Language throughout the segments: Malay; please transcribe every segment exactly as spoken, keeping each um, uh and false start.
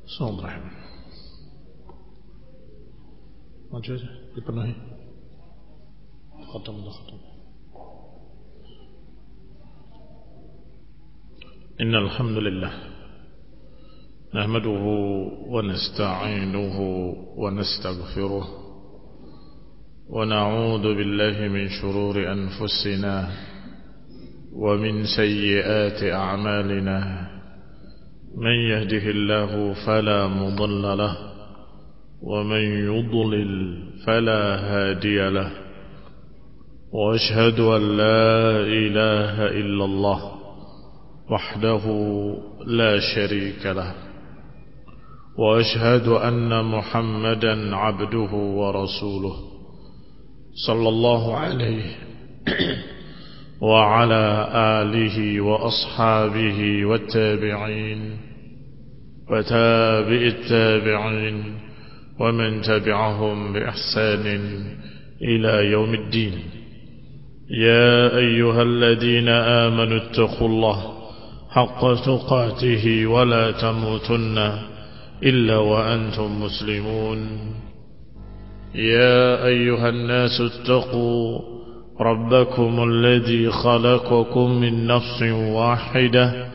Bismillahirrahmanirrahim. Maju aja, dipenuhi. Khatam dah khatam. Innal hamdalillah nahmaduhu wa nasta'inuhu wa nastaghfiruh wa na'udzu billahi min shururi anfusina wa min sayyiati a'malina. من يهده الله فلا مضل له ومن يضلل فلا هادي له وأشهد أن لا إله إلا الله وحده لا شريك له وأشهد أن محمدا عبده ورسوله صلى الله عليه وعلى آله وأصحابه والتابعين وتابع التابعين ومن تبعهم بإحسان إلى يوم الدين. يا أيها الذين آمنوا اتقوا الله حق تقاته ولا تموتن إلا وأنتم مسلمون. يا أيها الناس اتقوا ربكم الذي خلقكم من نفس واحدة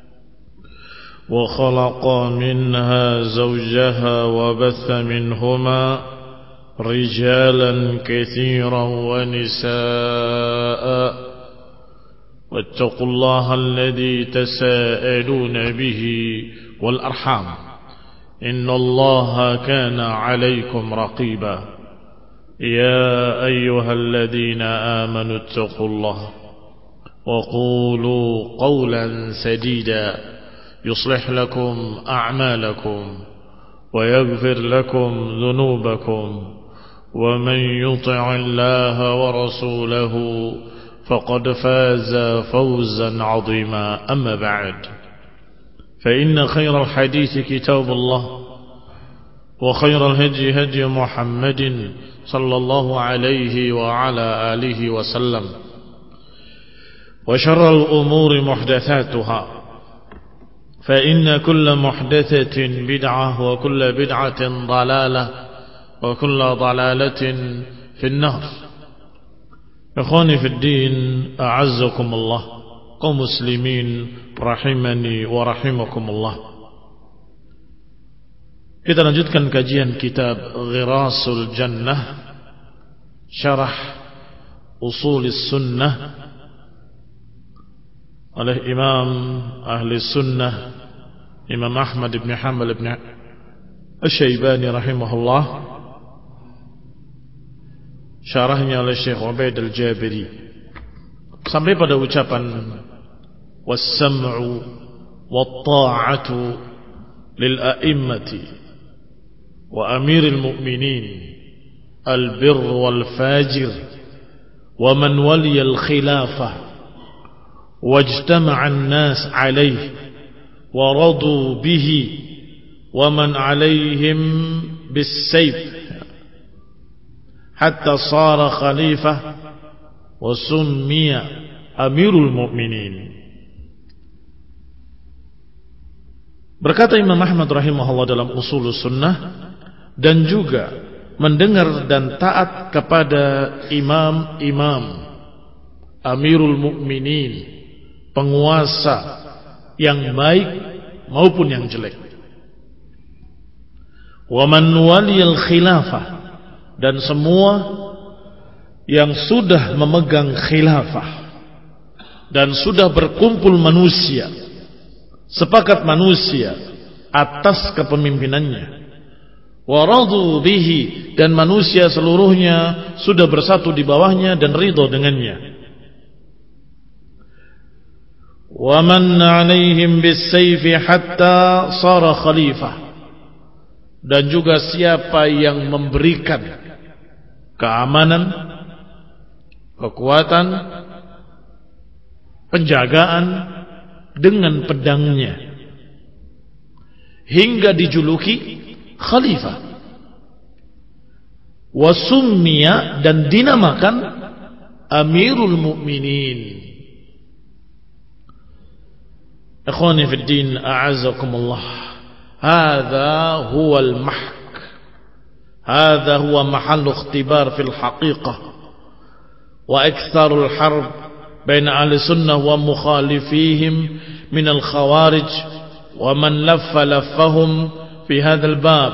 وخلق منها زوجها وبث منهما رجالا كثيرا ونساء واتقوا الله الذي تساءلون به والأرحام إن الله كان عليكم رقيبا. يا أيها الذين آمنوا اتقوا الله وقولوا قولا سديدا يصلح لكم أعمالكم ويغفر لكم ذنوبكم ومن يطع الله ورسوله فقد فاز فوزا عظيما. أما بعد فإن خير الحديث كتاب الله وخير الهدي هدي محمد صلى الله عليه وعلى آله وسلم وشر الأمور محدثاتها فإن كل محدثة بدعة وكل بدعة ضلالة وكل ضلالة في النار. إخواني في الدين أعزكم الله قوم مسلمين rahimani wa rahimakumullah. Kita lanjutkan kajian kitab Ghirasul Jannah Syarah Usulis Sunnah oleh Imam Ahli Sunnah Imam Ahmad ibn Hanbal ibn Asy-Syaibani rahimahullah. Syarahnya oleh Syekh Ubaid al-Jabiri sampai pada ucapan was-sam'u wat-ta'atu lil-a'immati wa amiril mu'minin al-birr wal-fajir wa man waliyal khilafah wajtama'a an-nas alayhi wa radu bihi wa man alayhim bis-sayf hatta sara khalifah wa summiya amirul mu'minin. Berkata Imam Ahmad rahimahullah dalam Usulus Sunnah, dan juga mendengar dan taat kepada imam-imam, amirul mu'minin, penguasa yang baik maupun yang jelek. Wa man waliyal khilafah, dan semua yang sudah memegang khilafah dan sudah berkumpul manusia, sepakat manusia atas kepemimpinannya, waradu bihi, dan manusia seluruhnya sudah bersatu di bawahnya dan ridho dengannya. Wa man 'alaihim bis-sayfi hatta sara khalifah, dan juga siapa yang memberikan keamanan, kekuatan, penjagaan dengan pedangnya hingga dijuluki khalifah, wasummiya, dan dinamakan amirul mu'minin. Ikhwani fid din, a'azzakumullah. hadza huwal mahk, hadza huwa mahallu ikhtibar fil haqiqah wa aktsarul harb baina ahli sunnah wa mukhalifihim min al khawarij wa man laffa laffahum fi hadzal bab.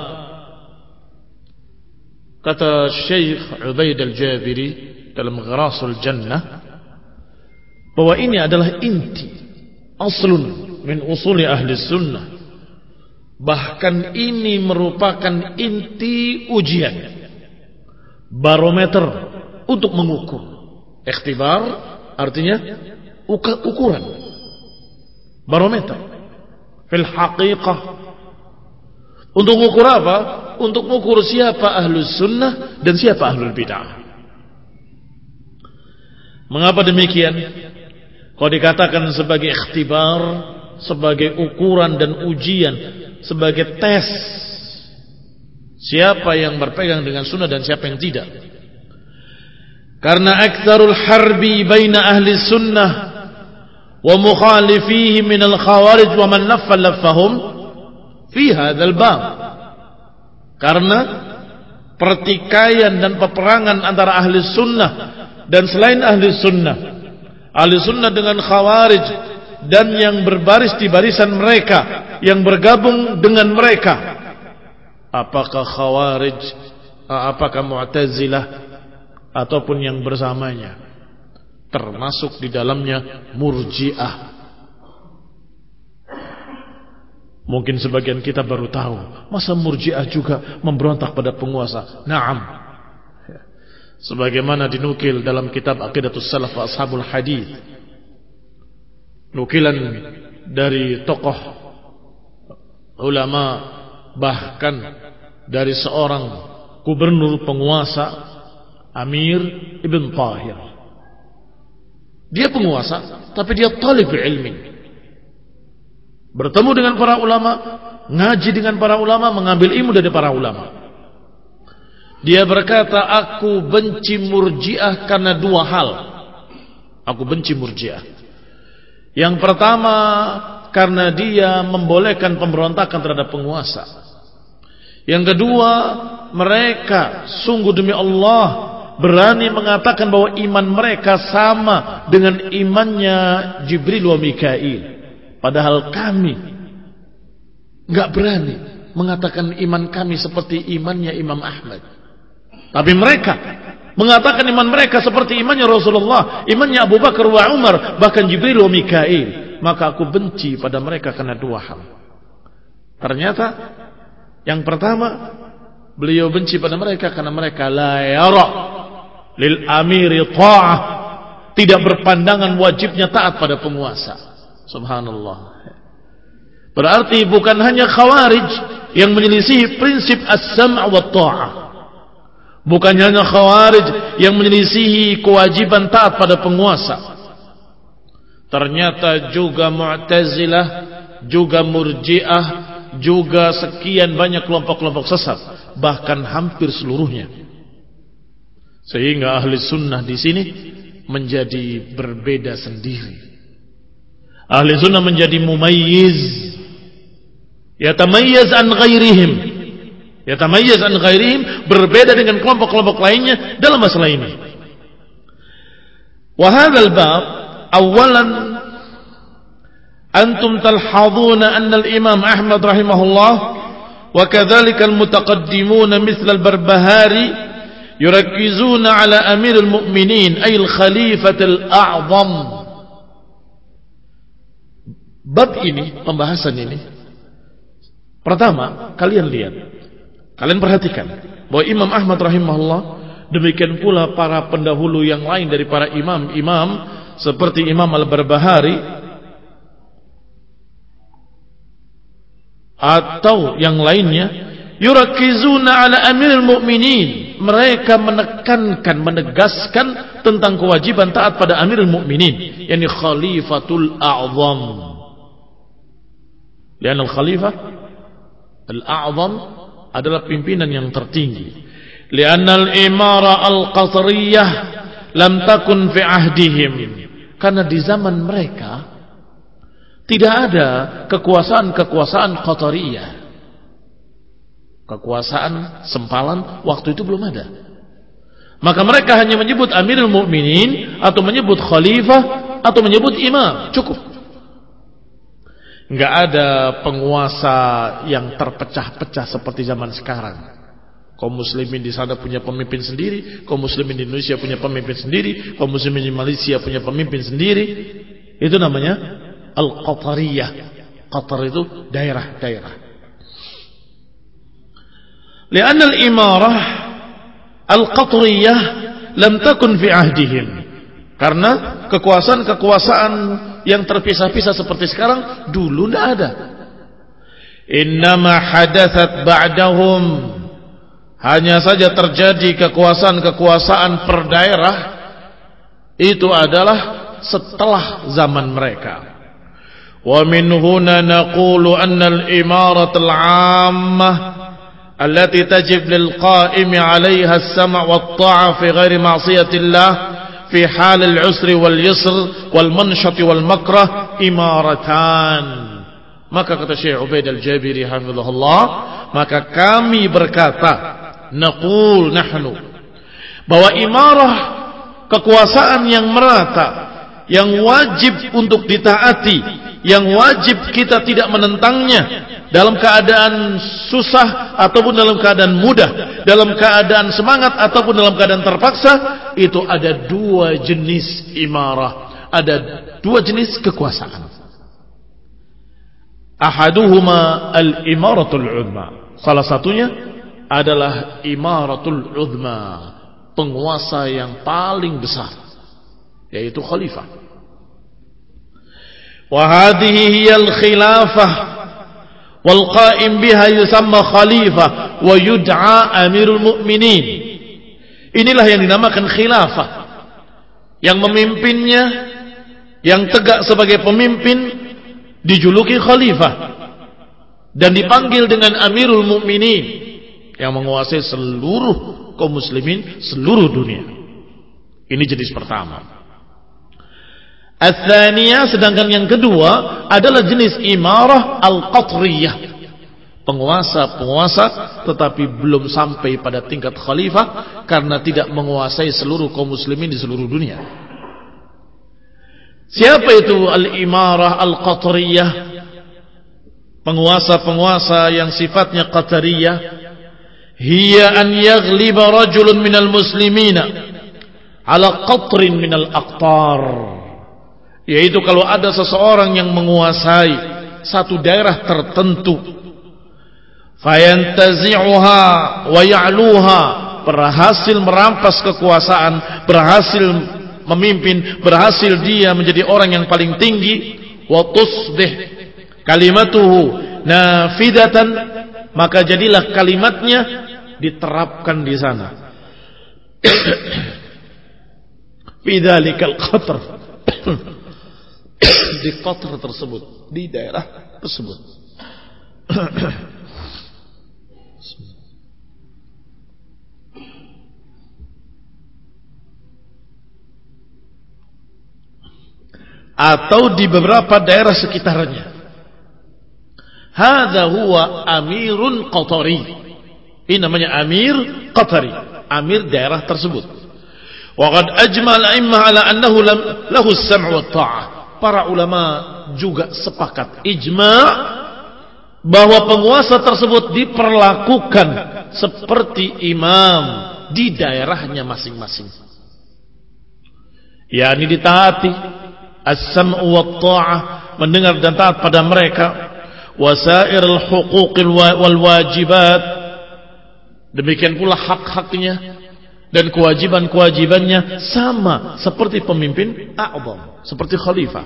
Kata Syekh Ubaid al-Jabiri dalam Gharasul Jannah bahwa ini adalah inti, aslun min usuli ahli sunnah. Bahkan ini merupakan inti ujian, barometer untuk mengukur. Ikhtibar artinya ukuran, barometer fil haqiqah. Untuk mengukur apa? Untuk mengukur siapa ahlus sunnah dan siapa ahlul bid'ah. Mengapa demikian? Kalau dikatakan sebagai ikhtibar, sebagai ukuran dan ujian, sebagai tes siapa yang berpegang dengan sunnah dan siapa yang tidak. Karena aktsarul harbi baina ahli sunnah wa mukhalifihi min al-khawarij wa man laffa laffahum fi hadzal bab. Karena pertikaian dan peperangan antara ahli sunnah dan selain ahli sunnah, ahli sunnah dengan khawarij dan yang berbaris di barisan mereka, yang bergabung dengan mereka, apakah khawarij, apakah mu'tazilah, ataupun yang bersamanya, termasuk di dalamnya murji'ah. Mungkin sebagian kita baru tahu, masa murji'ah juga memberontak pada penguasa? Naam, sebagaimana dinukil dalam kitab Aqidatus Salaf wa Ashabul Hadith, nukilan dari tokoh ulama, bahkan dari seorang gubernur penguasa, Amir Ibn Tahir. Dia penguasa, tapi dia talib ilmi, bertemu dengan para ulama, ngaji dengan para ulama, mengambil ilmu dari para ulama. Dia berkata, aku benci murji'ah karena dua hal. Aku benci murji'ah. Yang pertama, karena dia membolehkan pemberontakan terhadap penguasa. Yang kedua, mereka sungguh demi Allah berani mengatakan bahwa iman mereka sama dengan imannya Jibril wa Mikail. Padahal kami enggak berani mengatakan iman kami seperti imannya Imam Ahmad. Tapi mereka mengatakan iman mereka seperti imannya Rasulullah, imannya Abu Bakar wa Umar, bahkan Jibril wa Mikail. Maka aku benci pada mereka karena dua hal. Ternyata yang pertama, beliau benci pada mereka karena mereka la yara lil amiri ta'ah, tidak berpandangan wajibnya taat pada penguasa. Subhanallah. Berarti bukan hanya khawarij yang menyelisihi prinsip as-sam' wa ta'ah, bukan hanya khawarij yang menyelisihi kewajiban taat pada penguasa. Ternyata juga Mu'tazilah, juga Murji'ah, juga sekian banyak kelompok-kelompok sesat, bahkan hampir seluruhnya. Sehingga ahli sunnah di sini menjadi berbeda sendiri. Ahli sunnah menjadi mumayyiz, yatamayyaz an ghairihim, yatamayyaz an ghairihim, berbeda dengan kelompok-kelompok lainnya dalam masalah ini. Wa hadzal bab awalan antum talhaduna anna al-Imam Ahmad rahimahullah wa kadzalika al-mutaqaddimuna mithla al-Barbahari yurakkizuna ala amiril mu'minin ay al-khalifatil a'zam. Bab ini, pembahasan ini, pertama kalian lihat, kalian perhatikan bahwa Imam Ahmad rahimahullah, demikian pula para pendahulu yang lain dari para imam-imam seperti Imam Al-Barbahari atau yang lainnya, yurakizuna ala amiril mu'minin, mereka menekankan, menegaskan tentang kewajiban taat pada amiril mu'minin, yakni khalifatul a'zam. Lian al-khalifah al-a'zam adalah pimpinan yang tertinggi. Lian al-imara al-qatariyah lam takun fi ahdihim, karena di zaman mereka tidak ada kekuasaan-kekuasaan qatariyah. Kekuasaan, sempalan, waktu itu belum ada. Maka mereka hanya menyebut Amirul Mukminin atau menyebut khalifah atau menyebut imam, cukup. Enggak ada penguasa yang terpecah-pecah seperti zaman sekarang. Kaum muslimin di sana punya pemimpin sendiri, kaum muslimin di Indonesia punya pemimpin sendiri, kaum muslimin di Malaysia punya pemimpin sendiri. Itu namanya Al-Qatariyah. Qatar itu daerah-daerah. Lianna al-imarah Al-Qatariyah lam takun fi ahdihim. Karena kekuasaan-kekuasaan yang terpisah-pisah seperti sekarang dulu tidak ada. Innama hadathat ba'dahum, hanya saja terjadi kekuasaan-kekuasaan per daerah itu adalah setelah zaman mereka. Wa min huna naqulu anna al-imarat al-'ammah allati tajib lil qa'imi 'alayha as-sam' wat-ta'a fi ghairi ma'siyatillah fi hal al-'usri wal yusr wal manshat wal makrah imaratan. Maka kata Syekh Ubaid al-Jabiri hafizahullah, maka kami berkata, naqul nahnu, bahwa imarah, kekuasaan yang merata, yang wajib untuk ditaati, yang wajib kita tidak menentangnya dalam keadaan susah ataupun dalam keadaan mudah, dalam keadaan semangat ataupun dalam keadaan terpaksa, itu ada dua jenis imarah, ada dua jenis kekuasaan. Ahaduhuma al-imaratul uzma, salah satunya adalah imaratul uzma, penguasa yang paling besar, yaitu khalifah. Wa hadhihi hiyal khilafah wal qa'im biha yusamma khalifah wa yud'a amirul mu'minin. Inilah yang dinamakan khilafah, yang memimpinnya, yang tegak sebagai pemimpin dijuluki khalifah dan dipanggil dengan amirul mu'minin, yang menguasai seluruh kaum muslimin seluruh dunia. Ini jenis pertama. Ats-tsaniyah, sedangkan yang kedua adalah jenis imarah al-qatriyah, penguasa-penguasa tetapi belum sampai pada tingkat khalifah karena tidak menguasai seluruh kaum muslimin di seluruh dunia. Siapa itu al-imarah al-qatriyah? Penguasa-penguasa yang sifatnya qatariyah. Hiya an yaghliba rajulun minal muslimina ala qatrin minal aqtar, yaitu kalau ada seseorang yang menguasai satu daerah tertentu, fayantazi'uha wa ya'luha, berhasil merampas kekuasaan, berhasil memimpin, berhasil dia menjadi orang yang paling tinggi, wa tusbih kalimatuhu nafidatan, maka jadilah kalimatnya diterapkan di sana. Bidzalikal qatr, di qatr tersebut, di daerah tersebut. Atau di beberapa daerah sekitarnya. Hadza huwa amirun qatari. Ini namanya amir qatari, amir daerah tersebut. Wa qad ajma al-a'immah ala annahu lahu as-sam' wa at-ta'ah. Para ulama juga sepakat, ijma' bahwa penguasa tersebut diperlakukan seperti imam di daerahnya masing-masing. yakni ditaati, as-sam'u wat-ta'ah, mendengar dan taat pada mereka, wasairul huquqil wal wajibat, demikian pula hak-haknya dan kewajiban-kewajibannya sama seperti pemimpin a'zam, seperti khalifah.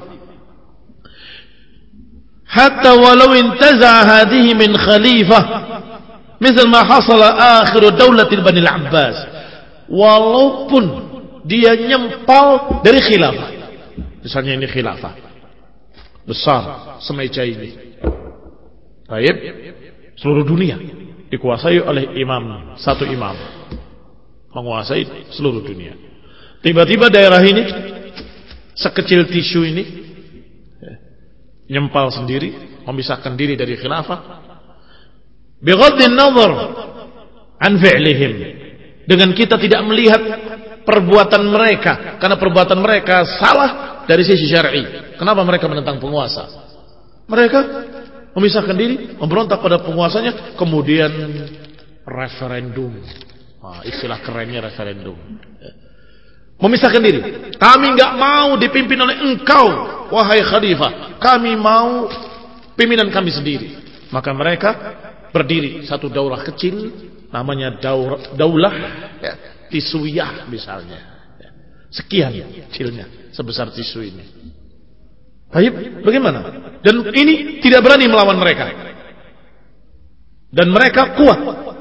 Hatta walau intaza hadhihi min khalifah, misal ma hasala akhir daulatil Bani al-Abbas, walaupun dia nyempal dari khilafah, misalnya ini khilafah besar semeja ini, baik, seluruh dunia dikuasai oleh imam, satu imam menguasai seluruh dunia. Tiba-tiba daerah ini sekecil tisu ini nyempal sendiri, memisahkan diri dari khilafah, Bighaddin nazar an fi'lihim, dengan kita tidak melihat perbuatan mereka, karena perbuatan mereka salah dari sisi syar'i. Kenapa mereka menentang penguasa? Mereka memisahkan diri, memberontak pada penguasanya, kemudian referendum. Nah, istilah kerennya referendum. Memisahkan diri. Kami nggak mau dipimpin oleh engkau, wahai khalifah. Kami mau pimpinan kami sendiri. Maka mereka berdiri satu daulah kecil, namanya daulah, daulah ya, Tisuyah misalnya. Sekian kecilnya, sebesar tisu ini. Baik, bagaimana? Dan ini tidak berani melawan mereka. Dan mereka kuat.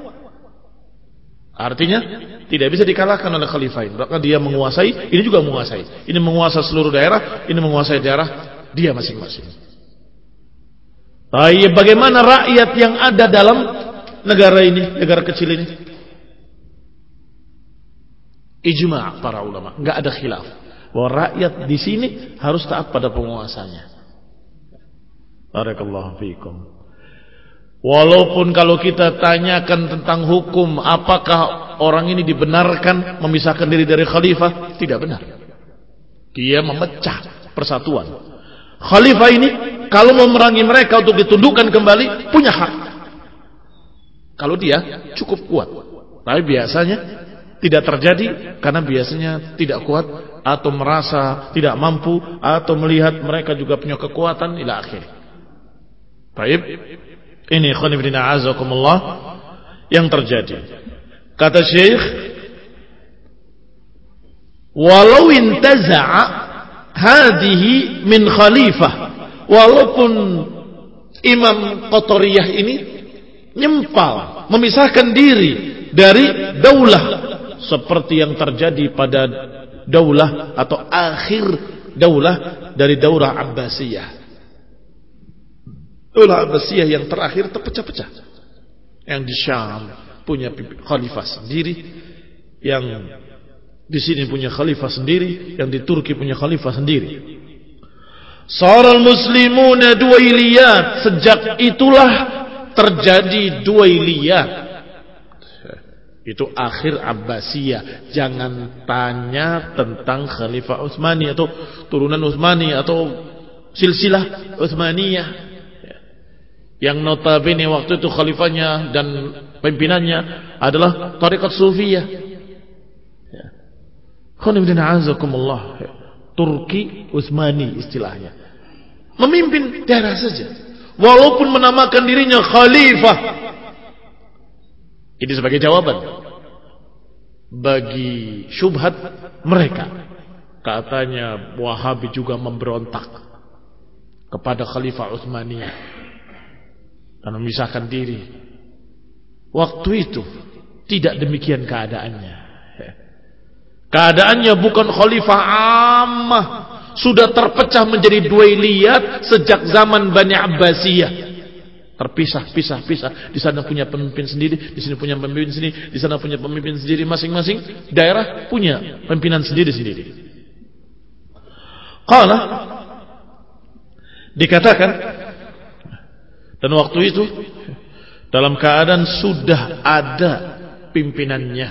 Artinya tidak bisa dikalahkan oleh khalifah ini. Bahkan dia menguasai, ini juga menguasai. Ini menguasai seluruh daerah, ini menguasai daerah dia masing-masing. Baik, bagaimana rakyat yang ada dalam negara ini, negara kecil ini? Ijma' para ulama, enggak ada khilaf bahwa rakyat di sini harus taat pada penguasanya. Barakallahu fiikum. Walaupun kalau kita tanyakan tentang hukum, apakah orang ini dibenarkan memisahkan diri dari khalifah? Tidak benar. Dia memecah persatuan. Khalifah ini kalau memerangi mereka untuk ditundukkan kembali, punya hak. Kalau dia cukup kuat. Tapi biasanya tidak terjadi, karena biasanya tidak kuat atau merasa tidak mampu atau melihat mereka juga punya kekuatan ila akhir. Baik, ini ikhwan fillah azakumullah yang terjadi. Kata Syekh, walau intaza'a hadhihi min khalifah, walaupun Imam Qatariyah ini nyempal, memisahkan diri dari daulah seperti yang terjadi pada daulah atau akhir daulah dari daulah Abbasiyah. Daulah Abbasiyah yang terakhir terpecah-pecah. Yang di Syam punya khalifah sendiri, yang di sini punya khalifah sendiri, yang di Turki punya khalifah sendiri. Saral muslimuna duwailiyat, sejak itulah terjadi duwailiyat. Itu akhir Abbasiyah. Jangan tanya tentang Khalifah Utsmani atau turunan Utsmani atau silsilah Utsmaniyah, yang notabene waktu itu khalifahnya dan pimpinannya adalah tarekat Sufiyah. Khonibdina azakumullah, Turki Utsmani istilahnya, memimpin daerah saja walaupun menamakan dirinya khalifah. Ini sebagai jawaban bagi syubhat mereka. Katanya Wahabi juga memberontak kepada Khalifah Utsmaniyah dan memisahkan diri. Waktu itu tidak demikian keadaannya. Keadaannya bukan Khalifah Ammah, sudah terpecah menjadi duwailiyat sejak zaman Bani Abbasiyah. Terpisah, pisah, pisah. Di sana punya pemimpin sendiri, di sini punya pemimpin sendiri, di sana punya pemimpin sendiri, masing-masing daerah punya pimpinan sendiri-sendiri. Qala, dikatakan, dan waktu itu dalam keadaan sudah ada pimpinannya.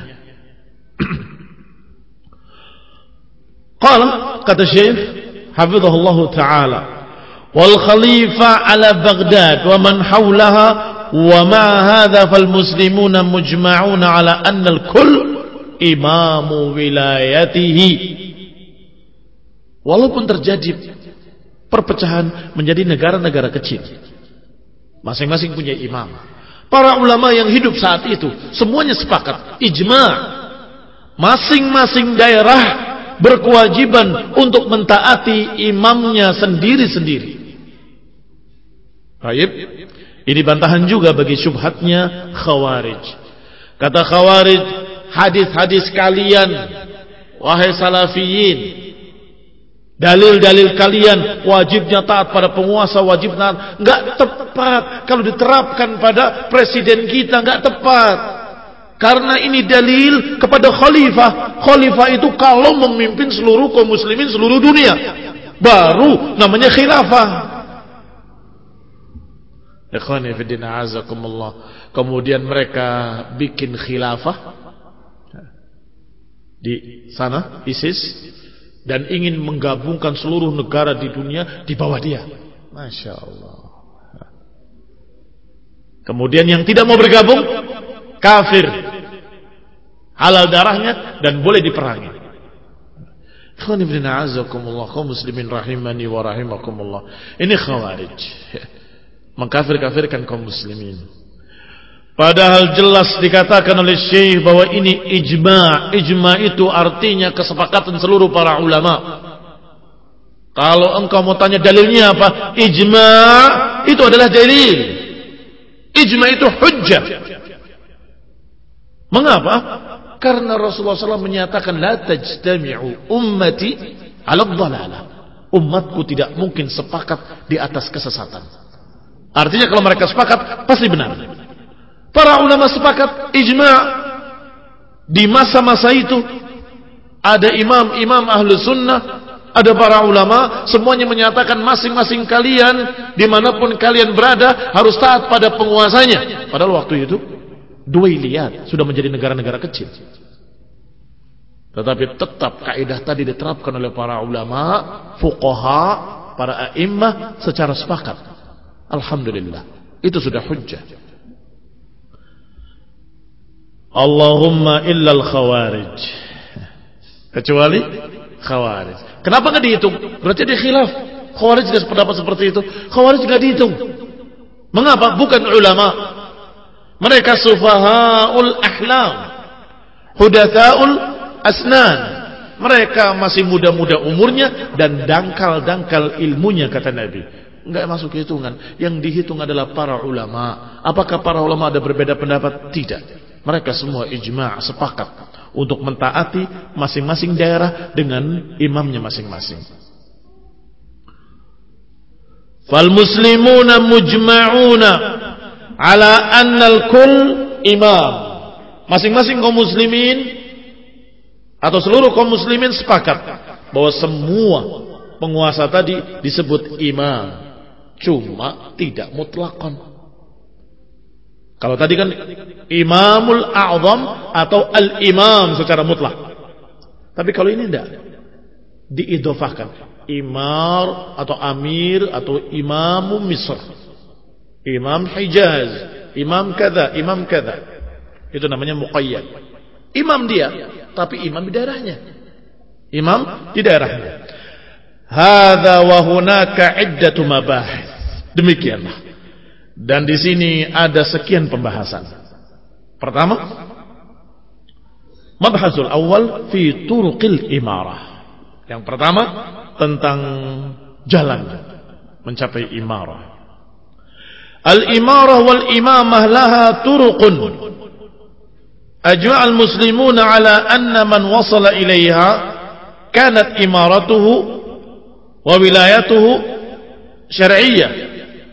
Qala, kata Syekh hafizahullah taala, wal khalifah ala Baghdad wa man hawlaha wa ma hadha fal muslimuna mujma'una ala anna al kull imamu wilayatihi. Walaupun terjadi perpecahan menjadi negara-negara kecil, masing-masing punya imam. Para ulama yang hidup saat itu semuanya sepakat, ijma', masing-masing daerah berkewajiban untuk mentaati imamnya sendiri-sendiri. Baik, ini bantahan juga bagi syubhatnya Khawarij. Kata Khawarij, hadis-hadis kalian wahai salafiyin, dalil-dalil kalian wajibnya taat pada penguasa, wajib taat, enggak tepat kalau diterapkan pada presiden kita, enggak tepat. Karena ini dalil kepada khalifah. Khalifah itu kalau memimpin seluruh kaum muslimin seluruh dunia, baru namanya khilafah. Ikhwani fillah azakumullah. Kemudian mereka bikin khilafah di sana, ISIS, dan ingin menggabungkan seluruh negara di dunia di bawah dia. Masya Allah. Kemudian yang tidak mau bergabung kafir, halal darahnya dan boleh diperangi. Ikhwani fillah azakumullah, kaum muslimin rahimani wa rahimakumullah. Ini khawarij, mengkafir-kafirkan kaum muslimin. Padahal jelas dikatakan oleh Syekh bahwa ini ijma'. Ijma' itu artinya kesepakatan seluruh para ulama. Kalau engkau mau tanya dalilnya apa? Ijma' itu adalah dalil. Ijma' itu hujjah. Mengapa? Karena Rasulullah shallallahu alaihi wasallam menyatakan la tajtami'u ummati 'ala dhalalah. Umatku tidak mungkin sepakat di atas kesesatan. Artinya kalau mereka sepakat pasti benar. Para ulama sepakat, ijma'. Di masa-masa itu ada imam-imam ahlu sunnah, ada para ulama, semuanya menyatakan masing-masing kalian dimanapun kalian berada harus taat pada penguasanya. Padahal waktu itu Duwailiyat sudah menjadi negara-negara kecil. Tetapi tetap kaidah tadi diterapkan oleh para ulama, fuqaha, para a'immah secara sepakat. Alhamdulillah, itu sudah hujjah. Allahumma illal khawarij, kecuali khawarij. Kenapa nggak dihitung? Berarti dia khilaf. Khawarij tidak sependapat seperti itu. Khawarij nggak dihitung. Mengapa? Bukan ulama. Mereka sufahaul ahlam, hudatsaul asnan. Mereka masih muda-muda umurnya dan dangkal-dangkal ilmunya, kata Nabi. Enggak masuk hitungan. Yang dihitung adalah para ulama. Apakah para ulama ada berbeda pendapat? Tidak. Mereka semua ijma' sepakat untuk mentaati masing-masing daerah dengan imamnya masing-masing. Fal muslimuna mujma'una ala annal kull imam. Masing-masing kaum muslimin atau seluruh kaum muslimin sepakat bahwa semua penguasa tadi disebut imam, cuma tidak mutlakon. Kalau tadi kan imamul a'zam atau al-imam secara mutlak. Tapi kalau ini tidak, diidhofahkan imar atau amir atau imamu Misr, imam Hijaz, imam kada, imam kada. Itu namanya muqayyad. Imam dia, tapi imam di daerahnya. Imam di daerahnya. Hadza wa hunaka iddatu mabahis. Demikianlah. Dan di sini ada sekian pembahasan. Pertama, mabhasul awal fi turuqil imarah. Yang pertama tentang jalan mencapai imarah. Al-imarah wal imamah laha turuqun. Ajma'al muslimuna ala anna man wasala ilaiha kanat imaratuhu wa wilayatuhu syar'iyyah.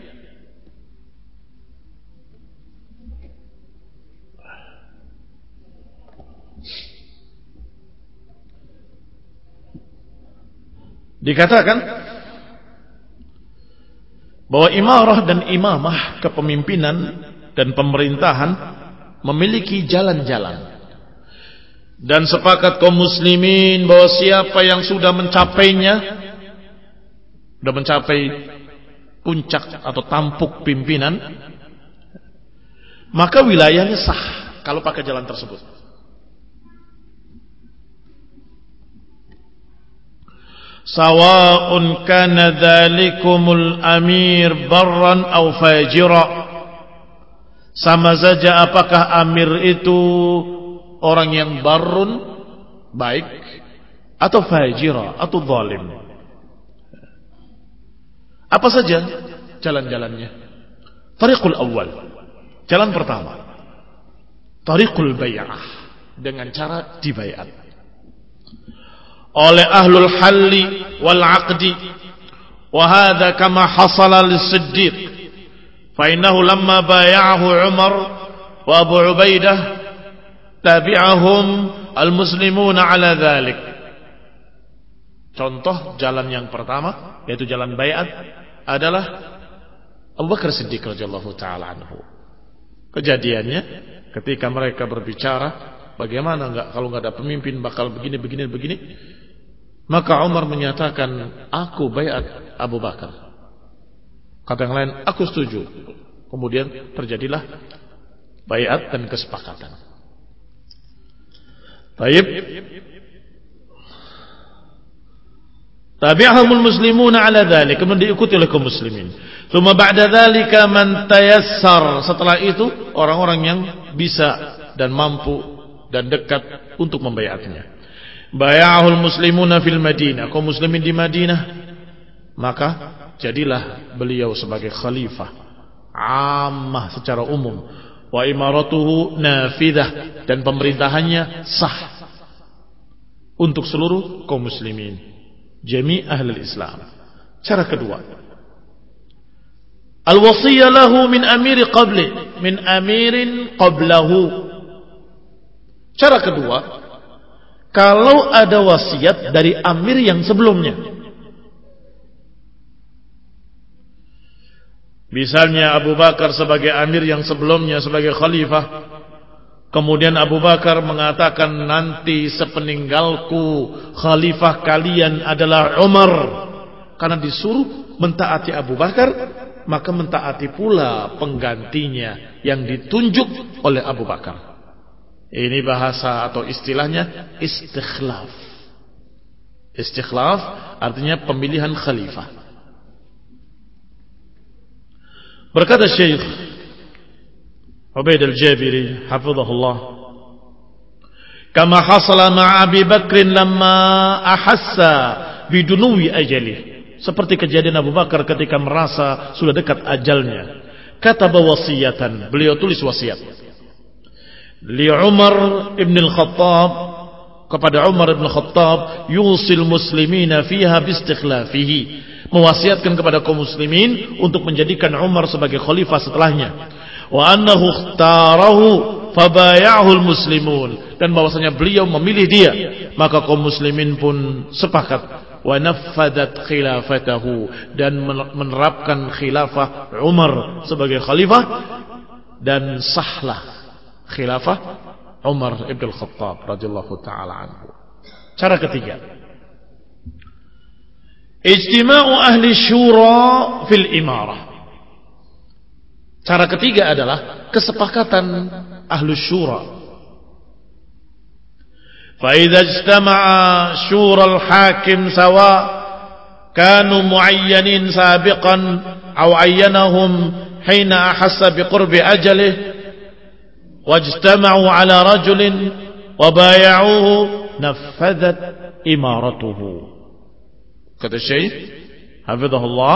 Dikatakan bahwa imarah dan imamah, kepemimpinan dan pemerintahan memiliki jalan-jalan. Dan sepakat kaum muslimin bahwa siapa yang sudah mencapainya, sudah mencapai puncak atau tampuk pimpinan, maka wilayahnya sah kalau pakai jalan tersebut. Sawa'un kana dzalikumul amir barran aw fajira. Sama saja apakah amir itu orang yang barrun, baik, atau fajira, atau zalim. Apa saja jalan-jalannya? Tariqul awal, jalan pertama, tariqul bay'ah, dengan cara dibayat oleh ahlul halli wal aqdi, wa hadha kama hasala lis-siddiq fa innahu lamma bay'ahu Umar wa Abu Ubaidah tabi'ahum al-muslimuna ala dhalik. Contoh jalan yang pertama yaitu jalan bay'at adalah Abu Bakar Siddiq radhiyallahu taala anhu. Kejadiannya ketika mereka berbicara, bagaimana enggak kalau enggak ada pemimpin bakal begini begini begini, maka Umar menyatakan, aku baiat Abu Bakar. Kata yang lain, aku setuju. Kemudian terjadilah baiat dan kesepakatan. Baik. Tabi'ahumul muslimuna ala dzalik, kemudian diikuti oleh kaum muslimin. Tsumma ba'da dzalika man tayassar, setelah itu orang-orang yang bisa dan mampu dan dekat untuk membaiatnya. Bay'ahul muslimuna fil Madinah, kaum muslimin di Madinah, maka jadilah beliau sebagai khalifah ammah secara umum, wa imaratuhu nafidah, dan pemerintahannya sah untuk seluruh kaum muslimin, jami' ahlul Islam. Cara kedua, al-wasiyya lahu min amiri qabli, min amirin qablahu. Cara kedua, kalau ada wasiat dari amir yang sebelumnya. Misalnya Abu Bakar sebagai amir yang sebelumnya, sebagai khalifah, kemudian Abu Bakar mengatakan, nanti sepeninggalku khalifah kalian adalah Umar. Karena disuruh mentaati Abu Bakar, maka mentaati pula penggantinya yang ditunjuk oleh Abu Bakar. Ini bahasa atau istilahnya istikhlaf. Istikhlaf artinya pemilihan khalifah. Berkata Syekh Ubaid al-Jabiri hafizahullah, kama hasala ma'a Abi Bakr lamma ahassa bidunuwi ajali, seperti kejadian Abu Bakar ketika merasa sudah dekat ajalnya. Kataba wasiyatan, beliau tulis wasiat li Umar ibn al-Khattab, kepada Umar ibn al-Khattab, yusil muslimina fiha bistikhlafihi, mewasiatkan kepada kaum muslimin untuk menjadikan Umar sebagai khalifah setelahnya. Wa annahu ikhtarahu fabaya'ahu al-muslimun, dan bahwasanya beliau memilih dia, maka kaum muslimin pun sepakat. Wa naffadat khilafatahu, dan menerapkan khilafah Umar sebagai khalifah, dan sahlah khilafah Umar ibn al-Khattab radhiyallahu taala anhu. Cara ketiga, ijtima'u ahli syura fil imarah. Cara ketiga adalah kesepakatan ahli syura. Fa idza ijtama'a syura al-hakim sawa kanu muayyanin sabiqan aw ayyanahum hina ahassa biqurbi ajalih wajtama'u ala rajulin wa bay'uhu nafadat imaratuhu. Kata Syekh hafizahullah,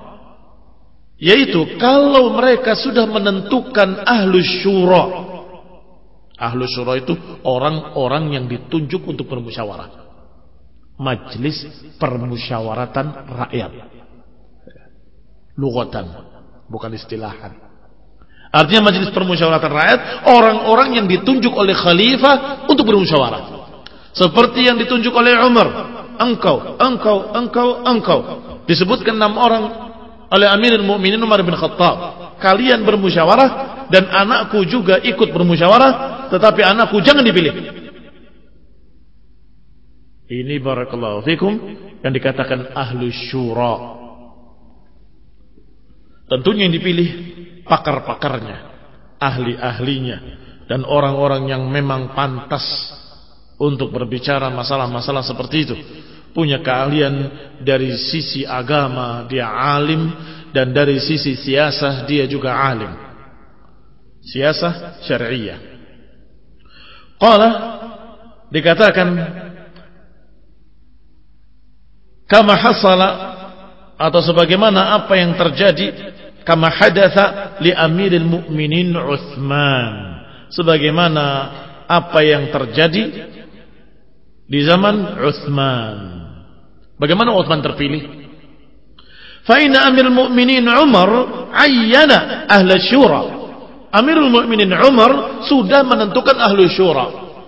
yaitu kalau mereka sudah menentukan ahlu syura. Ahlu syura itu orang-orang yang ditunjuk untuk bermusyawarah, majelis permusyawaratan rakyat, lughatan, bukan istilahan. Artinya majelis permusyawaratan rakyat, orang-orang yang ditunjuk oleh khalifah untuk bermusyawarah, seperti yang ditunjuk oleh Umar. Engkau, engkau, engkau, engkau. Disebutkan enam orang oleh Amirul Mukminin Umar bin Khattab. Kalian bermusyawarah dan anakku juga ikut bermusyawarah, tetapi anakku jangan dipilih. Ini barakallahu fikum yang dikatakan ahlu syura. Tentunya yang dipilih pakar-pakarnya, ahli-ahlinya, dan orang-orang yang memang pantas untuk berbicara masalah-masalah seperti itu. Punya keahlian dari sisi agama, dia alim, dan dari sisi siasah dia juga alim, siasah syariah. Qala, dikatakan kama hasala, atau sebagaimana apa yang terjadi, kama hadatha li amiril mu'minin Utsman, sebagaimana apa yang terjadi di zaman Utsman. Bagaimana Utsman terpilih? Fa inna amirul mu'minin Umar ayyana ahli syura. Amirul mu'minin Umar sudah menentukan ahli syura.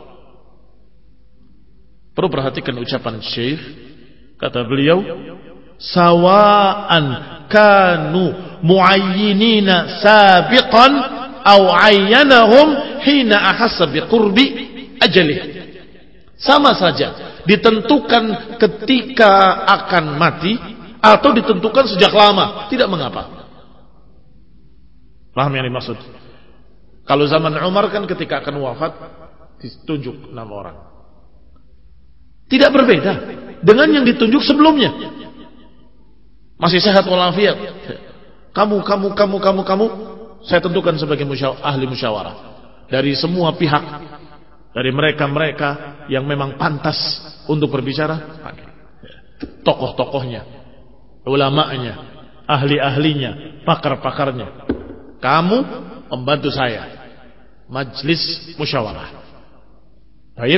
Perlu perhatikan ucapan Syekh, kata beliau, sawa'an kanu muayyinina sabiqan aw ayyanahum hina ahassa biqurbi ajalih. Sama saja, ditentukan ketika akan mati atau ditentukan sejak lama, tidak mengapa. Paham yang dimaksud? Kalau zaman Umar kan ketika akan wafat ditunjuk enam orang. Tidak berbeda dengan yang ditunjuk sebelumnya. Masih sehat walafiat. Kamu, kamu, kamu, kamu, kamu, saya tentukan sebagai musyaw- ahli musyawarah dari semua pihak, dari mereka-mereka yang memang pantas untuk berbicara, tokoh-tokohnya, ulama'nya, ahli-ahlinya, pakar-pakarnya. Kamu membantu saya, majlis musyawarah. Baik.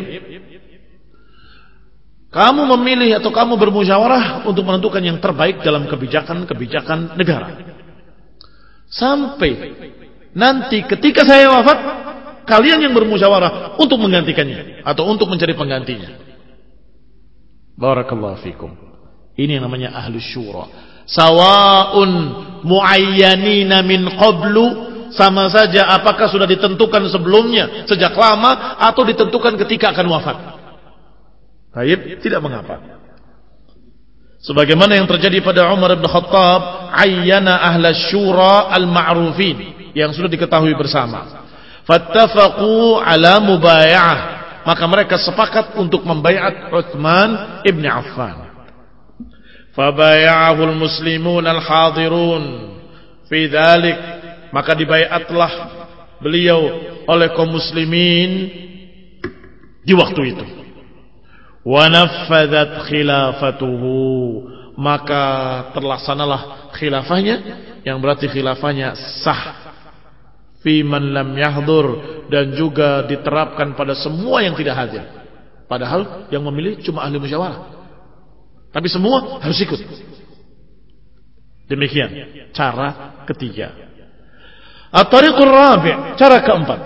Kamu memilih atau kamu bermusyawarah untuk menentukan yang terbaik dalam kebijakan-kebijakan negara. Sampai nanti ketika saya wafat, kalian yang bermusyawarah untuk menggantikannya atau untuk mencari penggantinya. Barakallahu fikum. Ini yang namanya ahlu syura. Sawa'un muayyanina min qablu, sama saja apakah sudah ditentukan sebelumnya sejak lama atau ditentukan ketika akan wafat. Baik, tidak mengapa. Sebagaimana yang terjadi pada Umar bin Khattab, ayyana ahla syura al-ma'rufin, yang sudah diketahui bersama. Fattafaqu ala mubay'ah, maka mereka sepakat untuk membaiat Utsman ibn Affan. Fabay'ahu al-muslimun al-hadirun fi dzalik, maka dibaiatlah beliau oleh kaum muslimin di waktu itu. Wa naffadzat khilafatuhu, maka terlaksanalah khilafahnya, yang berarti khilafahnya sah fi man lam yahdur, dan juga diterapkan pada semua yang tidak hadir. Padahal yang memilih cuma ahli musyawarah, tapi semua harus ikut. Demikian cara ketiga. At-tariqur rabi', cara keempat,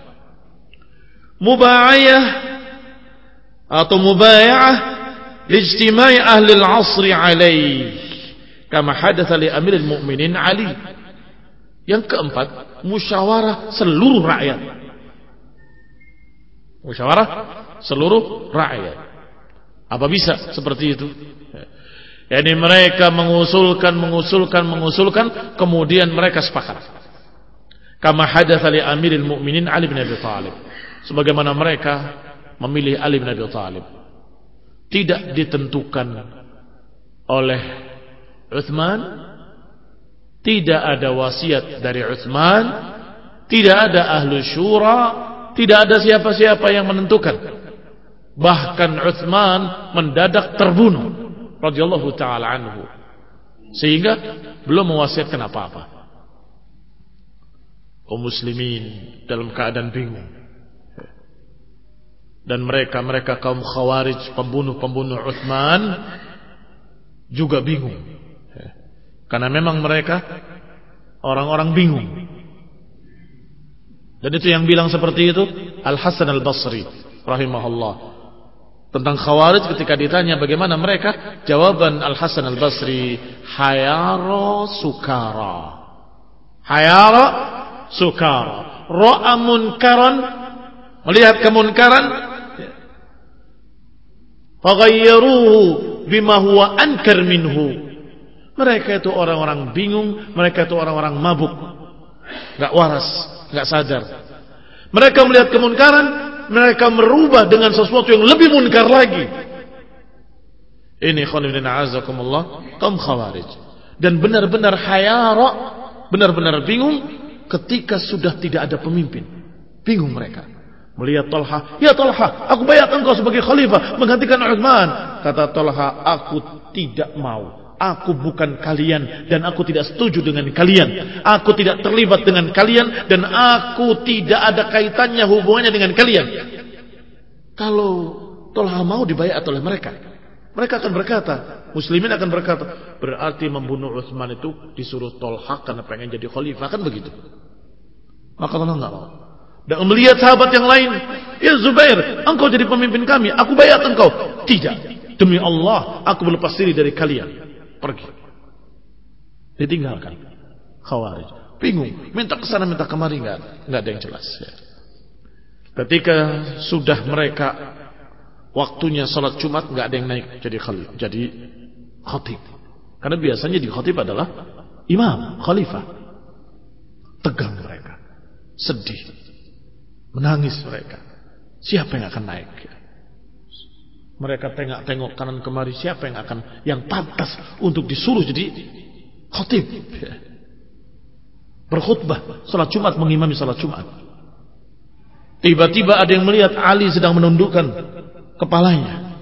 mubay'ah atau mubay'ah lijtima'i ahli al-'asr 'alaih kama hadatsa li Amirul Mukminin Ali. Yang keempat, musyawarah seluruh rakyat. Musyawarah seluruh rakyat. Apa bisa seperti itu? Yani mereka mengusulkan, mengusulkan, mengusulkan, kemudian mereka sepakat. Kama hadatsa li Amirul Mukminin Ali bin Abi Thalib. Sebagaimana mereka memilih Ali bin Abi Thalib. Tidak ditentukan oleh Utsman, tidak ada wasiat dari Utsman, tidak ada ahlu syura, tidak ada siapa-siapa yang menentukan. Bahkan Utsman mendadak terbunuh radhiyallahu taala anhu, sehingga belum mewasiatkan apa-apa. Kaum muslimin dalam keadaan bingung, dan mereka-mereka kaum khawarij, pembunuh-pembunuh Utsman juga bingung, karena memang mereka orang-orang bingung. Dan itu yang bilang seperti itu Al-Hasan Al-Basri rahimahullah tentang khawarij. Ketika ditanya bagaimana mereka, jawaban Al-Hasan Al-Basri, hayara sukara, hayara sukara, ra'a munkaran, melihat kemunkaran, faghayyaruhu bima huwa ankar minhu. Mereka itu orang-orang bingung, mereka itu orang-orang mabuk, enggak waras, enggak sadar. Mereka melihat kemunkaran, mereka merubah dengan sesuatu yang lebih munkar lagi. Ini khonibina azakumullah, kaum khawarij. Dan benar-benar hayara, benar-benar bingung ketika sudah tidak ada pemimpin. Bingung mereka. Melihat Talha, ya Talha, aku bayat engkau sebagai khalifah menggantikan Utsman. Kata Talha, aku tidak mau. Aku bukan kalian dan aku tidak setuju dengan kalian. Aku tidak terlibat dengan kalian dan aku tidak ada kaitannya, hubungannya dengan kalian. Kalau Talha mau dibayat oleh mereka, mereka akan berkata, muslimin akan berkata, berarti membunuh Utsman itu disuruh Talha karena pengen jadi khalifah, kan begitu. Maka Talha enggak mau. Dan melihat sahabat yang lain, ya Zubair, engkau jadi pemimpin kami, aku bayat engkau. Tidak, demi Allah, aku berlepas diri dari kalian. Pergi. Ditinggalkan. Khawarij. Bingung, minta ke sana minta kemari, enggak, enggak ada yang jelas ya. Ketika sudah mereka waktunya salat Jumat, enggak ada yang naik jadi khalifah, jadi khatib. Karena biasanya di khatib adalah imam, khalifah. Tegang mereka, sedih, menangis mereka. Siapa yang akan naik? Mereka tengok-tengok kanan kemari, siapa yang akan, yang pantas untuk disuruh jadi khatib, berkhutbah salat Jumat, mengimami salat Jumat. Tiba-tiba ada yang melihat Ali sedang menundukkan kepalanya,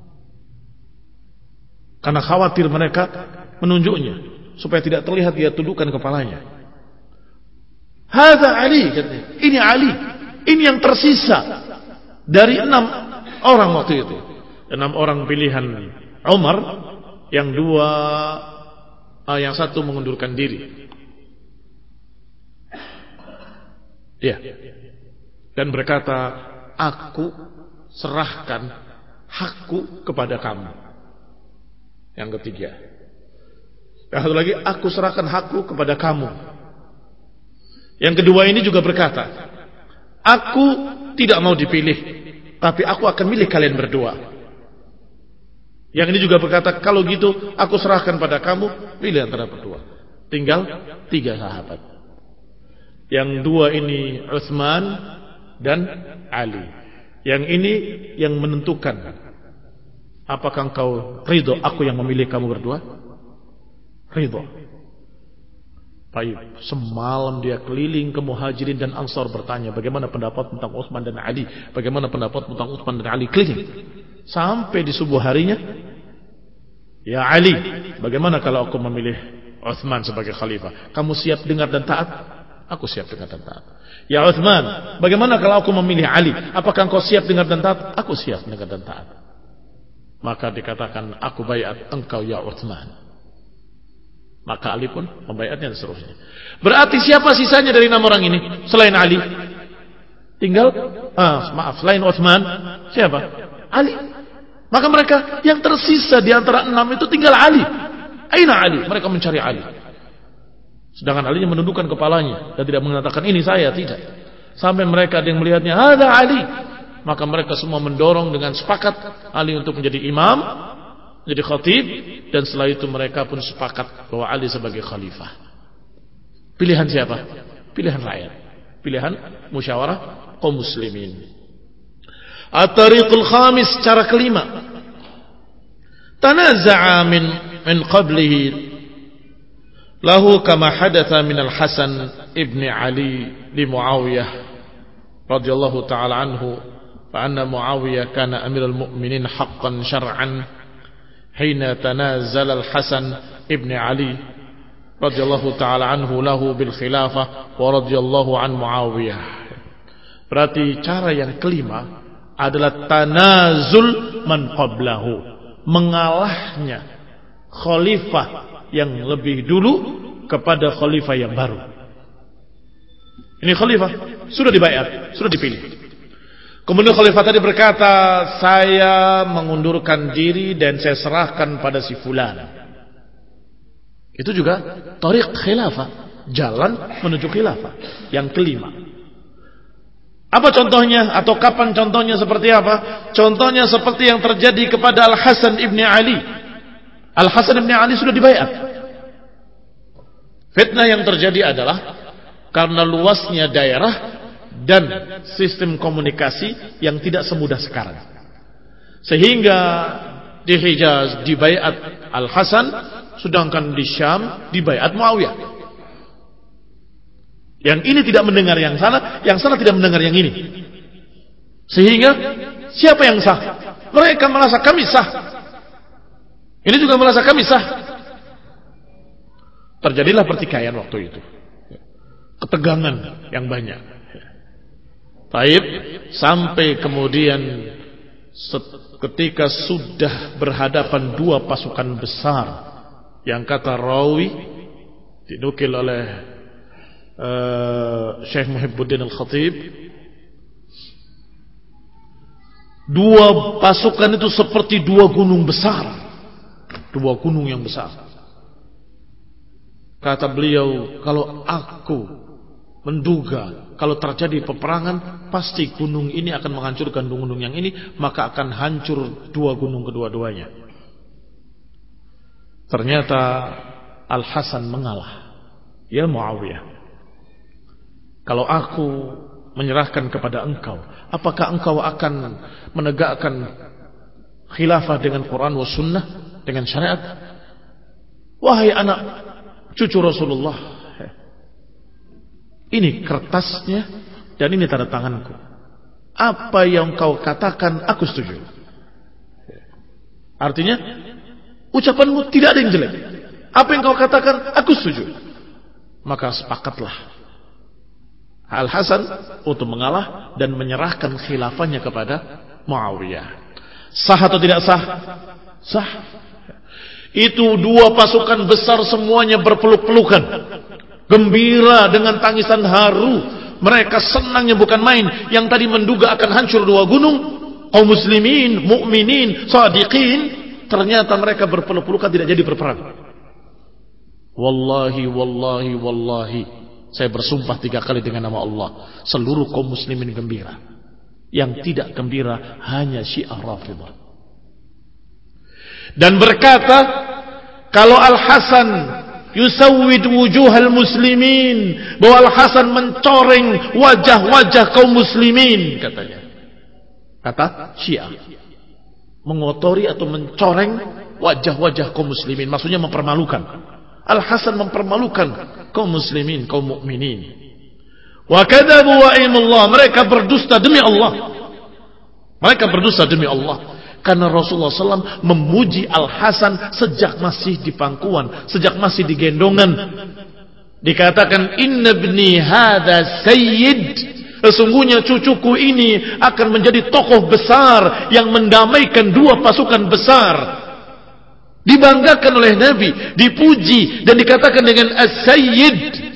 karena khawatir mereka menunjuknya supaya tidak terlihat dia tundukkan kepalanya. Hadza Ali, katanya. Ini Ali, ini yang tersisa dari enam orang waktu itu. Enam orang pilihan Umar, yang dua, uh, yang satu mengundurkan diri. Ya. Dan berkata, aku serahkan hakku kepada kamu. Yang ketiga. Yang satu lagi, aku serahkan hakku kepada kamu. Yang kedua ini juga berkata, aku tidak mau dipilih, tapi aku akan milih kalian berdua. Yang ini juga berkata, kalau gitu aku serahkan pada kamu, pilih antara berdua. Tinggal tiga sahabat. Yang dua ini Utsman dan Ali. Yang ini yang menentukan, apakah engkau ridho aku yang memilih kamu berdua? Ridho. Baik, semalam dia keliling ke Muhajirin dan Ansar bertanya bagaimana pendapat tentang Utsman dan Ali, bagaimana pendapat tentang Utsman dan Ali, keliling. Sampai di subuh harinya, ya Ali, bagaimana kalau aku memilih Utsman sebagai khalifah? Kamu siap dengar dan taat? Aku siap dengar dan taat. Ya Utsman, bagaimana kalau aku memilih Ali? Apakah engkau siap dengar dan taat? Aku siap dengar dan taat. Maka dikatakan, aku baiat engkau ya Utsman. Maka Ali pun membayatnya dan seterusnya. Berarti siapa sisanya dari enam orang ini selain Ali? Tinggal ah, maaf, selain Utsman siapa? Ali. Maka mereka yang tersisa di antara enam itu tinggal Ali. Aina Ali? Mereka mencari Ali. Sedangkan Ali yang menundukkan kepalanya dan tidak mengatakan ini saya, tidak. Sampai mereka ada yang melihatnya, ada Ali. Maka mereka semua mendorong dengan sepakat Ali untuk menjadi imam, jadi khatib, dan setelah itu mereka pun sepakat bahwa Ali sebagai khalifah. Pilihan siapa? Pilihan rakyat. Pilihan musyawarah kaum muslimin. At-tariqul khamis, cara kelima. Tanaza'a min min qablihi lahu kama hadatha min al-Hasan ibn Ali li Muawiyah radhiyallahu ta'ala anhu fa anna Muawiyah kana amirul mu'minin haqqan syar'an حين تنازل الحسن ابن علي رضي الله تعالى عنه له بالخلافة ورضي الله عن معاوية. Berarti cara yang kelima adalah tanazul man qablahu, mengalahnya khalifah yang lebih dulu kepada khalifah yang baru. Ini khalifah sudah dibayar, sudah dipilih. Kemudian khalifah tadi berkata, saya mengundurkan diri dan saya serahkan pada si fulan. Itu juga tariq khilafah, jalan menuju khilafah yang kelima. Apa contohnya atau kapan contohnya seperti apa? Contohnya seperti yang terjadi kepada Al-Hasan ibn Ali. Al-Hasan ibn Ali sudah dibayar. Fitnah yang terjadi adalah karena luasnya daerah dan sistem komunikasi yang tidak semudah sekarang, sehingga di Hijaz dibaiat Al-Hasan, sedangkan di Syam dibaiat Muawiyah. Yang ini tidak mendengar yang sana, yang sana tidak mendengar yang ini, sehingga siapa yang sah? Mereka merasa kami sah, ini juga merasa kami sah. Terjadilah pertikaian waktu itu, ketegangan yang banyak. Taib, sampai kemudian ketika sudah berhadapan dua pasukan besar, yang kata rawi dinukil oleh uh, Syekh Muhibbuddin Al-Khatib, dua pasukan itu seperti dua gunung besar, dua gunung yang besar. Kata beliau, kalau aku menduga kalau terjadi peperangan, pasti gunung ini akan menghancurkan gunung yang ini, maka akan hancur dua gunung kedua-duanya. Ternyata Al-Hasan mengalah. Ya Muawiyah, kalau aku menyerahkan kepada engkau, apakah engkau akan menegakkan khilafah dengan Quran wa sunnah, dengan syariat? Wahai anak cucu Rasulullah, ini kertasnya dan ini tanda tanganku. Apa yang kau katakan aku setuju. Artinya ucapanmu tidak ada yang jelek. Apa yang kau katakan aku setuju. Maka sepakatlah Al-Hasan untuk mengalah dan menyerahkan khilafahnya kepada Muawiyah. Sah atau tidak sah? Sah. Itu dua pasukan besar semuanya berpeluk-pelukan, gembira dengan tangisan haru. Mereka senangnya bukan main. Yang tadi menduga akan hancur dua gunung, kaum muslimin, mukminin, shadiqin, ternyata mereka berpeluk-pelukan tidak jadi berperang. Wallahi, wallahi, wallahi, saya bersumpah tiga kali dengan nama Allah, seluruh kaum muslimin gembira. Yang tidak gembira hanya Syiah Rafidhah. Dan berkata, kalau Al-Hasan yusawwid wujuhal muslimin, bahwa Al-Hasan mencoreng wajah-wajah kaum muslimin, katanya. Kata Syiah, mengotori atau mencoreng wajah-wajah kaum muslimin, maksudnya mempermalukan. Al-Hasan mempermalukan kaum muslimin, kaum mukminin. Wa kadzabu wa aimullah, mereka berdusta demi Allah. Mereka berdusta demi Allah. Karena Rasulullah shallallahu alaihi wasallam memuji Al-Hasan sejak masih di pangkuan, sejak masih di gendongan. Dikatakan, inna ibni hadha sayyid, sesungguhnya cucuku ini akan menjadi tokoh besar yang mendamaikan dua pasukan besar. Dibanggakan oleh Nabi, dipuji dan dikatakan dengan as-sayyid.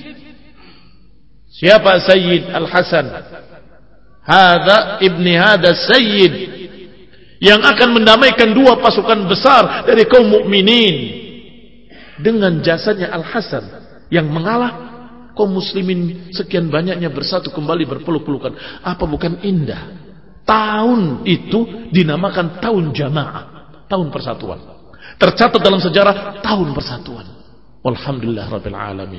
Siapa Sayyid? Al-Hasan. Hadha ibni hadha sayyid, yang akan mendamaikan dua pasukan besar dari kaum mukminin. Dengan jasanya Al-Hasan yang mengalah, kaum muslimin sekian banyaknya bersatu kembali berpeluk-pelukan. Apa bukan indah? Tahun itu dinamakan tahun jamaah, tahun persatuan. Tercatat dalam sejarah tahun persatuan. Walhamdulillah rabbil alamin.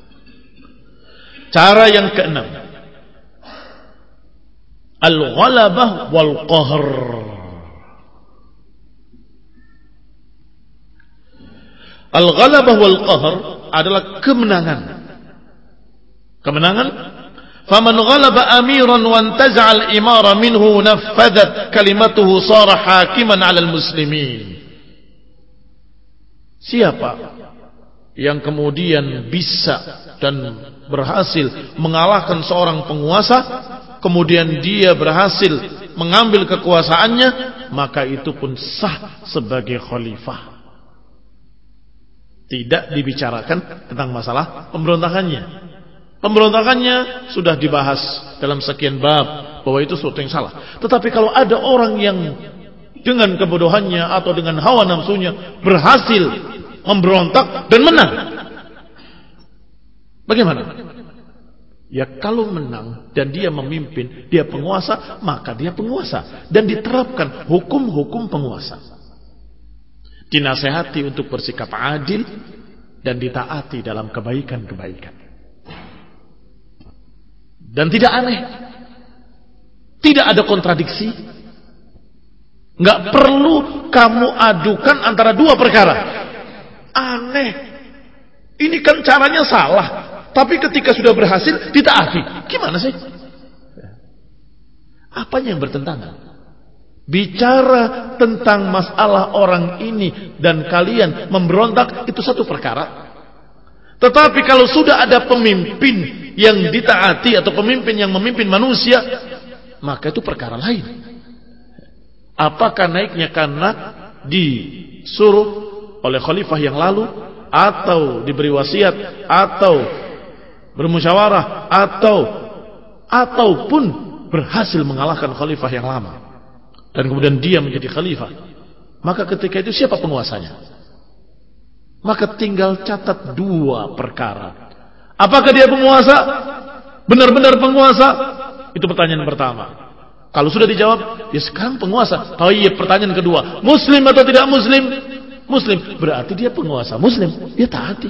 Cara yang keenam, al-ghalabah wal qahr. Al-ghalabah wal qahr adalah kemenangan. Kemenangan. Faman ghalaba amiran wa antaza'a al-imara minhu naffadat kalimatuhu sara hakiman 'alal muslimin. Siapa yang kemudian bisa dan berhasil mengalahkan seorang penguasa, kemudian dia berhasil mengambil kekuasaannya, maka itu pun sah sebagai khalifah. Tidak dibicarakan tentang masalah pemberontakannya. Pemberontakannya sudah dibahas dalam sekian bab bahwa itu sesuatu yang salah. Tetapi kalau ada orang yang dengan kebodohannya atau dengan hawa nafsunya berhasil memberontak dan menang, bagaimana? Ya kalau menang dan dia memimpin, dia penguasa, maka dia penguasa dan diterapkan hukum-hukum penguasa. Dinasehati untuk bersikap adil dan ditaati dalam kebaikan-kebaikan. Dan tidak aneh, tidak ada kontradiksi. Nggak perlu kamu adukan antara dua perkara. Aneh, ini kan caranya salah, tapi ketika sudah berhasil ditaati. Gimana sih? Apanya yang bertentangan? Bicara tentang masalah orang ini dan kalian memberontak itu satu perkara. Tetapi kalau sudah ada pemimpin yang ditaati atau pemimpin yang memimpin manusia, maka itu perkara lain. Apakah naiknya karena disuruh oleh khalifah yang lalu, atau diberi wasiat, atau bermusyawarah, atau ataupun berhasil mengalahkan khalifah yang lama dan kemudian dia menjadi khalifah, maka ketika itu siapa penguasanya? Maka tinggal catat dua perkara. Apakah dia penguasa? Benar-benar penguasa? Itu pertanyaan pertama. Kalau sudah dijawab, ya sekarang penguasa. Oh iya, pertanyaan kedua, muslim atau tidak muslim? Muslim. Berarti dia penguasa muslim. Dia taati.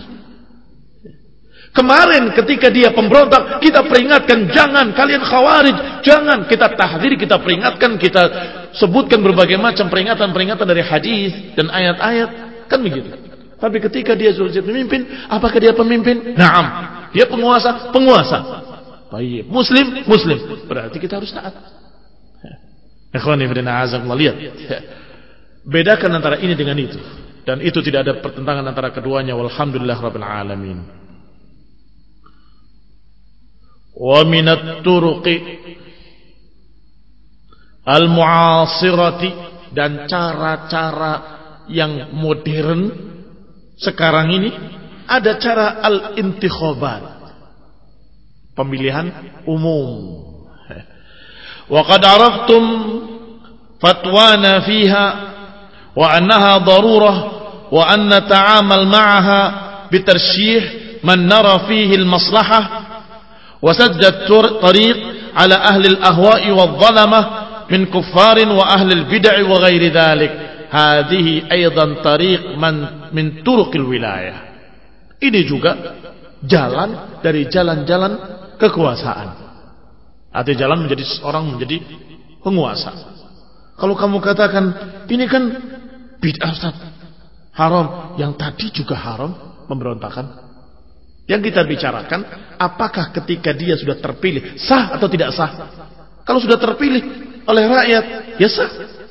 Kemarin ketika dia pemberontak, kita peringatkan, jangan kalian khawarij, jangan. Kita tahdzir, kita peringatkan, kita sebutkan berbagai macam peringatan-peringatan dari hadis dan ayat-ayat, kan begitu. Tapi ketika dia sudah jadi pemimpin, apakah dia pemimpin? Naam. Dia penguasa, penguasa. Baik, muslim, muslim. Berarti kita harus taat. Ikhwani fillah, azakumullah, lihat. Bedakan antara ini dengan itu, dan itu tidak ada pertentangan antara keduanya. Walhamdulillah rabbil alamin. Wa minat turuqi al-mu'asirati, dan cara-cara yang modern sekarang ini, ada cara al-intikhabat, pemilihan umum. Wa qad araftum fatwana fiha wa annaha darurah wa anna ta'amal ma'aha bitarsyih man nara fihi al-maslahah wa sajjat tariq ala ahli al-ahwa'i wal-zalamah min kuffarin wa ahli al-bid'ah wa ghairi dhalik. Hadhihi aidan tariq man min turuqil wilayah. Ini juga jalan dari jalan-jalan kekuasaan. Artinya jalan menjadi seorang menjadi penguasa. Kalau kamu katakan ini kan bid'ah Ustaz, haram, yang tadi juga haram, pemberontakan. Yang kita bicarakan, apakah ketika dia sudah terpilih sah atau tidak sah? Kalau sudah terpilih oleh rakyat, ya sah.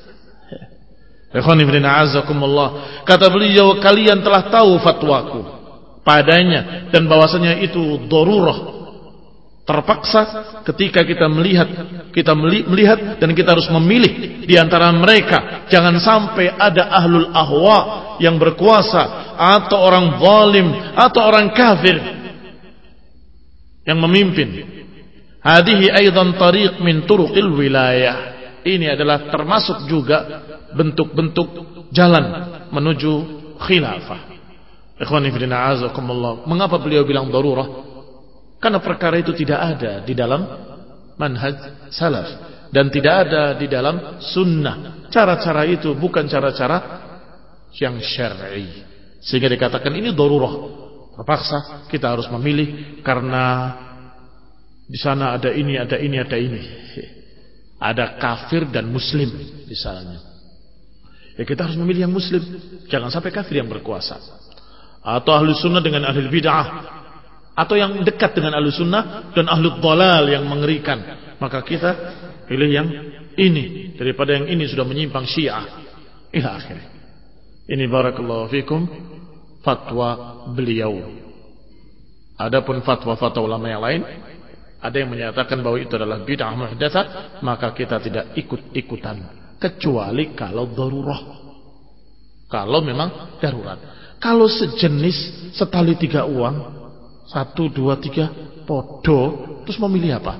Kata beliau, kalian telah tahu fatwaku padanya, dan bahwasanya itu darurah, terpaksa ketika kita melihat kita melihat dan kita harus memilih di antara mereka. Jangan sampai ada ahlul ahwa yang berkuasa, atau orang zalim, atau orang kafir yang memimpin. Hadhihi aidan tariq min turuqil wilayah. Ini adalah termasuk juga bentuk-bentuk jalan menuju khilafah. Ikhwani fillah, azakumullah. Mengapa beliau bilang darurah? Karena perkara itu tidak ada di dalam manhaj salaf, dan tidak ada di dalam sunnah. Cara-cara itu bukan cara-cara yang syar'i, sehingga dikatakan ini darurah. Terpaksa kita harus memilih karena di sana ada ini, ada ini, ada ini. Ada kafir dan muslim misalnya. Ya kita harus memilih yang muslim, jangan sampai kafir yang berkuasa. Atau ahli sunnah dengan ahli bid'ah, atau yang dekat dengan ahli sunnah dan ahli dhalal yang mengerikan. Maka kita pilih yang ini daripada yang ini sudah menyimpang Syiah ila akhir. Ini barakallahu fikum fatwa beliau. Adapun fatwa-fatwa ulama yang lain, ada yang menyatakan bahwa itu adalah bid'ah muhdatsah, maka kita tidak ikut-ikutan, kecuali kalau darurah. Kalau memang darurat. Kalau sejenis setali tiga uang, satu, dua, tiga, podo, terus memilih apa?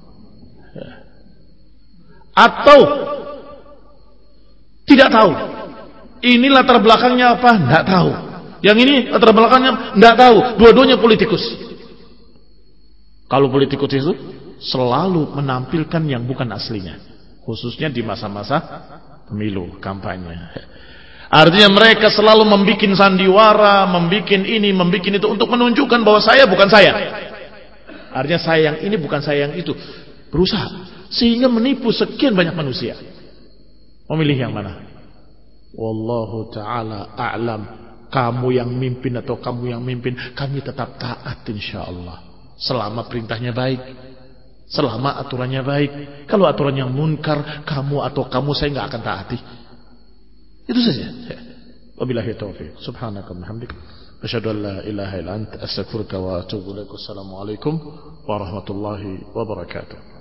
Atau tidak tahu, ini latar belakangnya apa? Tidak tahu. Yang ini latar belakangnya tidak tahu. Dua-duanya politikus. Kalau politikus itu selalu menampilkan yang bukan aslinya, khususnya di masa-masa pemilu, kampanye. Artinya mereka selalu membuat sandiwara, membuat ini, membuat itu untuk menunjukkan bahwa saya bukan saya. Artinya saya yang ini bukan saya yang itu. Berusaha sehingga menipu sekian banyak manusia. Memilih yang mana? Wallahu ta'ala a'lam. Kamu yang mimpin atau kamu yang mimpin, kami tetap taat insyaallah. Selama perintahnya baik, selama aturannya baik. Kalau aturannya munkar, kamu atau kamu saya nggak akan taati. Itu saja. Wabillahi taufiq. Subhanaka wa bihamdika, asyhadu an la ilaha illa anta, astaghfiruka wa atubu ilaik. Wassalamu alaikum warahmatullahi wabarakatuh.